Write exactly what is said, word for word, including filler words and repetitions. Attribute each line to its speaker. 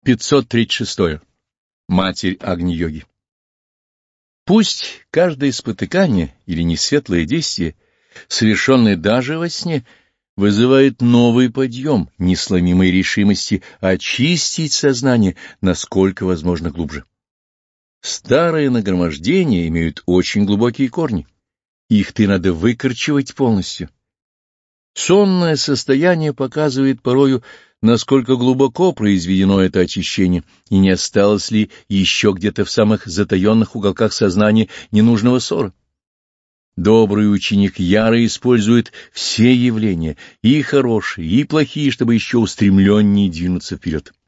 Speaker 1: пятьсот тридцать шесть. Матерь Агни-йоги. Пусть каждое спотыкание или несветлое действие, совершенное даже во сне, вызывает новый подъем несломимой решимости очистить сознание, насколько возможно глубже. Старые нагромождения имеют очень глубокие корни. Их-то и надо выкорчевать полностью. Сонное состояние показывает порою, насколько глубоко произведено это очищение, и не осталось ли еще где-то в самых затаенных уголках сознания ненужного ссора. Добрый ученик яро использует все явления, и хорошие, и плохие, чтобы еще устремленнее двинуться вперед.